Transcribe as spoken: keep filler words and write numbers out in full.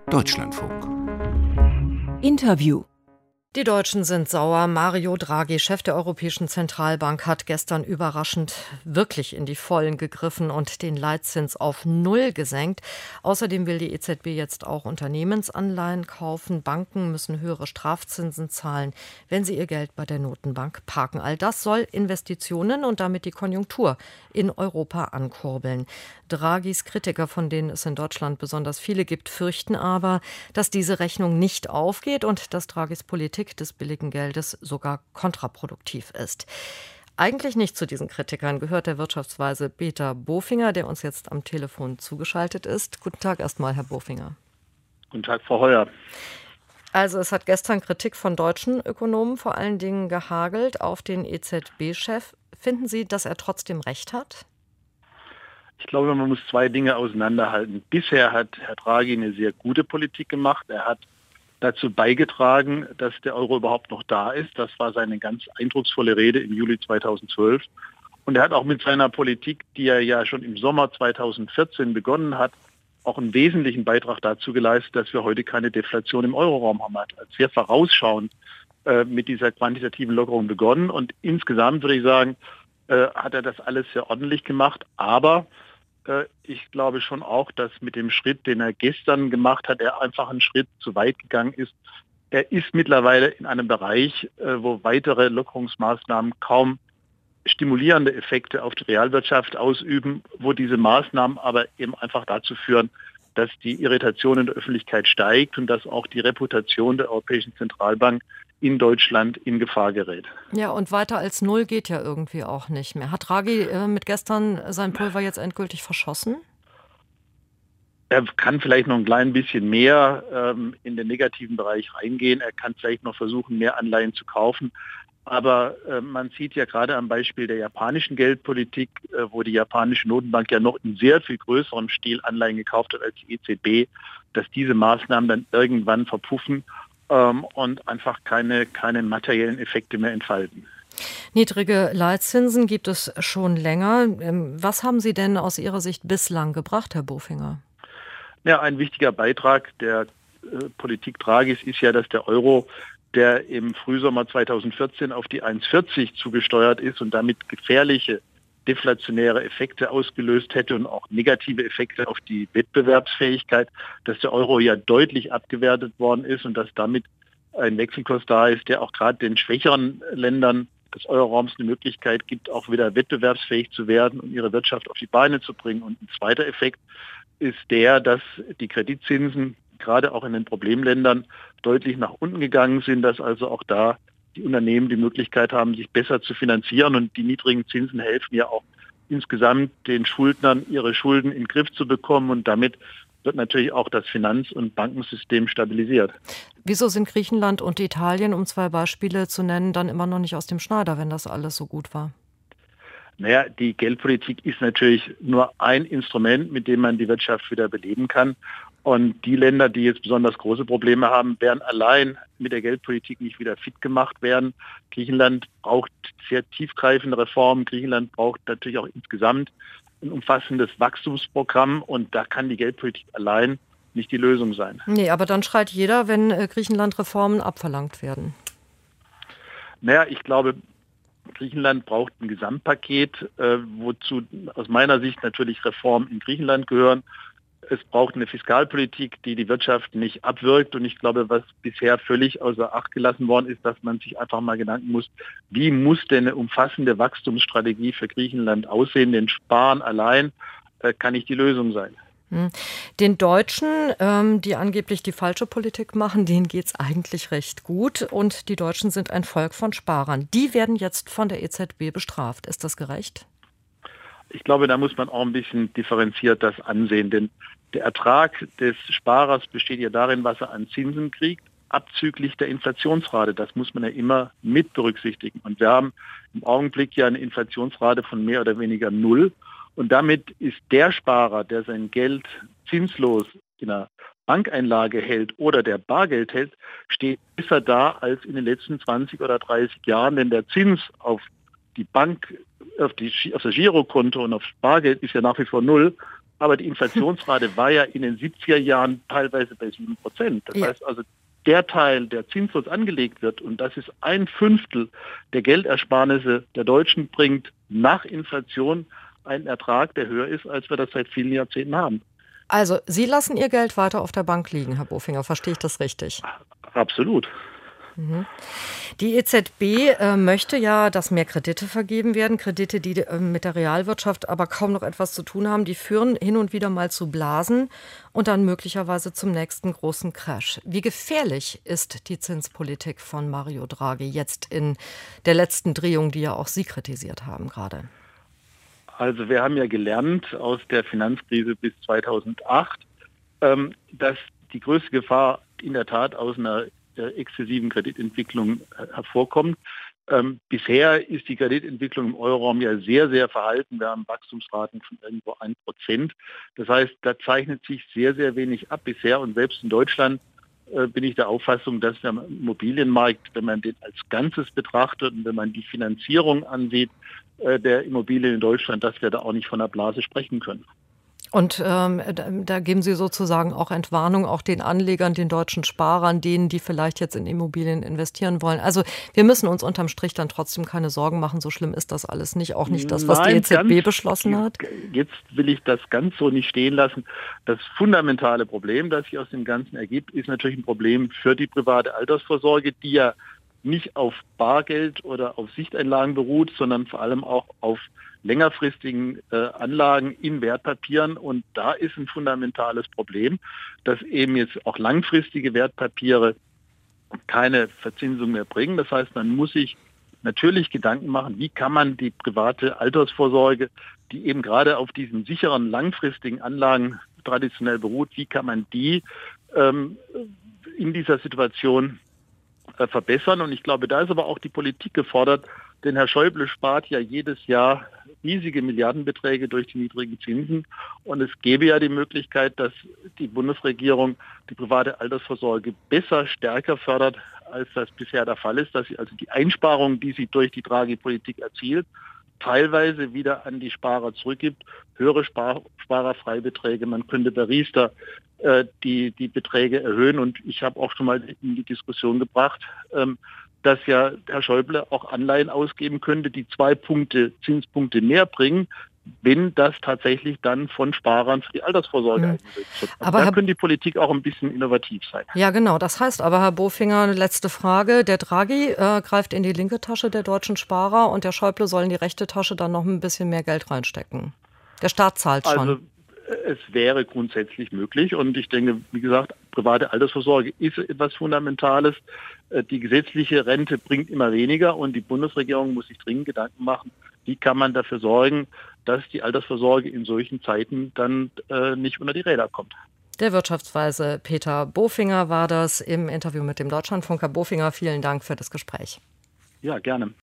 Deutschlandfunk. Interview. Die Deutschen sind sauer. Mario Draghi, Chef der Europäischen Zentralbank, hat gestern überraschend wirklich in die Vollen gegriffen und den Leitzins auf Null gesenkt. Außerdem will die E Z B jetzt auch Unternehmensanleihen kaufen. Banken müssen höhere Strafzinsen zahlen, wenn sie ihr Geld bei der Notenbank parken. All das soll Investitionen und damit die Konjunktur in Europa ankurbeln. Draghis Kritiker, von denen es in Deutschland besonders viele gibt, fürchten aber, dass diese Rechnung nicht aufgeht und dass Draghis Politik des billigen Geldes sogar kontraproduktiv ist. Eigentlich nicht zu diesen Kritikern gehört der Wirtschaftsweise Peter Bofinger, der uns jetzt am Telefon zugeschaltet ist. Guten Tag erstmal, Herr Bofinger. Guten Tag, Frau Heuer. Also es hat gestern Kritik von deutschen Ökonomen vor allen Dingen gehagelt auf den E Z B-Chef. Finden Sie, dass er trotzdem recht hat? Ich glaube, man muss zwei Dinge auseinanderhalten. Bisher hat Herr Draghi eine sehr gute Politik gemacht. Er hat dazu beigetragen, dass der Euro überhaupt noch da ist. Das war seine ganz eindrucksvolle Rede im Juli zweitausendzwölf. Und er hat auch mit seiner Politik, die er ja schon im Sommer zweitausendvierzehn begonnen hat, auch einen wesentlichen Beitrag dazu geleistet, dass wir heute keine Deflation im Euroraum haben. Er hat sehr vorausschauend äh, mit dieser quantitativen Lockerung begonnen. Und insgesamt würde ich sagen, äh, hat er das alles sehr ordentlich gemacht. Aber ich glaube schon auch, dass mit dem Schritt, den er gestern gemacht hat, er einfach einen Schritt zu weit gegangen ist. Er ist mittlerweile in einem Bereich, wo weitere Lockerungsmaßnahmen kaum stimulierende Effekte auf die Realwirtschaft ausüben, wo diese Maßnahmen aber eben einfach dazu führen, dass die Irritation in der Öffentlichkeit steigt und dass auch die Reputation der Europäischen Zentralbank in Deutschland in Gefahr gerät. Ja, und weiter als Null geht ja irgendwie auch nicht mehr. Hat Draghi äh, mit gestern sein Pulver jetzt endgültig verschossen? Er kann vielleicht noch ein klein bisschen mehr ähm, in den negativen Bereich reingehen. Er kann vielleicht noch versuchen, mehr Anleihen zu kaufen. Aber äh, man sieht ja gerade am Beispiel der japanischen Geldpolitik, äh, wo die japanische Notenbank ja noch in sehr viel größerem Stil Anleihen gekauft hat als die E Z B, dass diese Maßnahmen dann irgendwann verpuffen ähm, und einfach keine, keine materiellen Effekte mehr entfalten. Niedrige Leitzinsen gibt es schon länger. Was haben sie denn aus Ihrer Sicht bislang gebracht, Herr Bofinger? Ja, ein wichtiger Beitrag der äh, Politik Draghis ist ja, dass der Euro, der im Frühsommer zweitausendvierzehn auf die eins Komma vierzig zugesteuert ist und damit gefährliche deflationäre Effekte ausgelöst hätte und auch negative Effekte auf die Wettbewerbsfähigkeit, dass der Euro ja deutlich abgewertet worden ist und dass damit ein Wechselkurs da ist, der auch gerade den schwächeren Ländern des Euroraums eine Möglichkeit gibt, auch wieder wettbewerbsfähig zu werden und ihre Wirtschaft auf die Beine zu bringen. Und ein zweiter Effekt ist der, dass die Kreditzinsen gerade auch in den Problemländern deutlich nach unten gegangen sind, dass also auch da die Unternehmen die Möglichkeit haben, sich besser zu finanzieren. Und die niedrigen Zinsen helfen ja auch insgesamt den Schuldnern, ihre Schulden in den Griff zu bekommen. Und damit wird natürlich auch das Finanz- und Bankensystem stabilisiert. Wieso sind Griechenland und Italien, um zwei Beispiele zu nennen, dann immer noch nicht aus dem Schneider, wenn das alles so gut war? Naja, die Geldpolitik ist natürlich nur ein Instrument, mit dem man die Wirtschaft wieder beleben kann. Und die Länder, die jetzt besonders große Probleme haben, werden allein mit der Geldpolitik nicht wieder fit gemacht werden. Griechenland braucht sehr tiefgreifende Reformen. Griechenland braucht natürlich auch insgesamt ein umfassendes Wachstumsprogramm. Und da kann die Geldpolitik allein nicht die Lösung sein. Nee, aber dann schreit jeder, wenn Griechenland Reformen abverlangt werden. Naja, ich glaube, Griechenland braucht ein Gesamtpaket, äh, wozu aus meiner Sicht natürlich Reformen in Griechenland gehören. Es braucht eine Fiskalpolitik, die die Wirtschaft nicht abwirkt. Und ich glaube, was bisher völlig außer Acht gelassen worden ist, dass man sich einfach mal Gedanken muss, wie muss denn eine umfassende Wachstumsstrategie für Griechenland aussehen? Denn Sparen allein äh, kann nicht die Lösung sein. Den Deutschen, ähm, die angeblich die falsche Politik machen, denen geht es eigentlich recht gut. Und die Deutschen sind ein Volk von Sparern. Die werden jetzt von der E Z B bestraft. Ist das gerecht? Ich glaube, da muss man auch ein bisschen differenziert das ansehen. Denn der Ertrag des Sparers besteht ja darin, was er an Zinsen kriegt, abzüglich der Inflationsrate. Das muss man ja immer mit berücksichtigen. Und wir haben im Augenblick ja eine Inflationsrate von mehr oder weniger null. Und damit ist der Sparer, der sein Geld zinslos in einer Bankeinlage hält oder der Bargeld hält, steht besser da als in den letzten zwanzig oder dreißig Jahren. Denn der Zins auf die Bank, auf, die, auf das Girokonto und aufs Bargeld ist ja nach wie vor null. Aber die Inflationsrate war ja in den siebziger Jahren teilweise bei sieben Prozent. Das Ja. heißt also, der Teil, der zinslos angelegt wird, und das ist ein Fünftel der Geldersparnisse der Deutschen, bringt nach Inflation einen Ertrag, der höher ist, als wir das seit vielen Jahrzehnten haben. Also, Sie lassen Ihr Geld weiter auf der Bank liegen, Herr Bofinger. Verstehe ich das richtig? Absolut. Mhm. Die E Z B äh, möchte ja, dass mehr Kredite vergeben werden. Kredite, die äh, mit der Realwirtschaft aber kaum noch etwas zu tun haben. Die führen hin und wieder mal zu Blasen und dann möglicherweise zum nächsten großen Crash. Wie gefährlich ist die Zinspolitik von Mario Draghi jetzt in der letzten Drehung, die ja auch Sie kritisiert haben gerade? Also wir haben ja gelernt aus der Finanzkrise bis zweitausendacht, ähm, dass die größte Gefahr in der Tat aus einer äh, exzessiven Kreditentwicklung äh, hervorkommt. Ähm, bisher ist die Kreditentwicklung im Euroraum ja sehr, sehr verhalten. Wir haben Wachstumsraten von irgendwo ein Prozent. Das heißt, da zeichnet sich sehr, sehr wenig ab bisher. Und selbst in Deutschland äh, bin ich der Auffassung, dass der Immobilienmarkt, wenn man den als Ganzes betrachtet und wenn man die Finanzierung ansieht, der Immobilien in Deutschland, dass wir da auch nicht von einer Blase sprechen können. Und ähm, da, da geben Sie sozusagen auch Entwarnung, auch den Anlegern, den deutschen Sparern, denen, die vielleicht jetzt in Immobilien investieren wollen. Also wir müssen uns unterm Strich dann trotzdem keine Sorgen machen. So schlimm ist das alles nicht. Auch nicht das, was Nein, die E Z B ganz, beschlossen hat. Jetzt will ich das ganz so nicht stehen lassen. Das fundamentale Problem, das sich aus dem Ganzen ergibt, ist natürlich ein Problem für die private Altersvorsorge, die ja nicht auf Bargeld oder auf Sichteinlagen beruht, sondern vor allem auch auf längerfristigen äh, Anlagen in Wertpapieren. Und da ist ein fundamentales Problem, dass eben jetzt auch langfristige Wertpapiere keine Verzinsung mehr bringen. Das heißt, man muss sich natürlich Gedanken machen, wie kann man die private Altersvorsorge, die eben gerade auf diesen sicheren langfristigen Anlagen traditionell beruht, wie kann man die ähm, in dieser Situation verbessern. Und ich glaube, da ist aber auch die Politik gefordert, denn Herr Schäuble spart ja jedes Jahr riesige Milliardenbeträge durch die niedrigen Zinsen. Und es gäbe ja die Möglichkeit, dass die Bundesregierung die private Altersvorsorge besser, stärker fördert, als das bisher der Fall ist, dass sie also die Einsparungen, die sie durch die Draghi-Politik erzielt, teilweise wieder an die Sparer zurückgibt, höhere Spar- Sparerfreibeträge. Man könnte bei Riester äh, die, die Beträge erhöhen. Und ich habe auch schon mal in die Diskussion gebracht, ähm, dass ja Herr Schäuble auch Anleihen ausgeben könnte, die zwei Punkte, Zinspunkte mehr bringen, wenn das tatsächlich dann von Sparern für die Altersvorsorge mhm. eingesetzt wird. Also aber da Herr, könnte die Politik auch ein bisschen innovativ sein. Ja, genau. Das heißt aber, Herr Bofinger, eine letzte Frage. Der Draghi äh, greift in die linke Tasche der deutschen Sparer und der Schäuble soll in die rechte Tasche dann noch ein bisschen mehr Geld reinstecken. Der Staat zahlt schon. Also es wäre grundsätzlich möglich und ich denke, wie gesagt, private Altersvorsorge ist etwas Fundamentales. Die gesetzliche Rente bringt immer weniger und die Bundesregierung muss sich dringend Gedanken machen, wie kann man dafür sorgen, dass die Altersvorsorge in solchen Zeiten dann äh, nicht unter die Räder kommt. Der Wirtschaftsweise Peter Bofinger war das im Interview mit dem Deutschlandfunk. Herr Bofinger, vielen Dank für das Gespräch. Ja, gerne.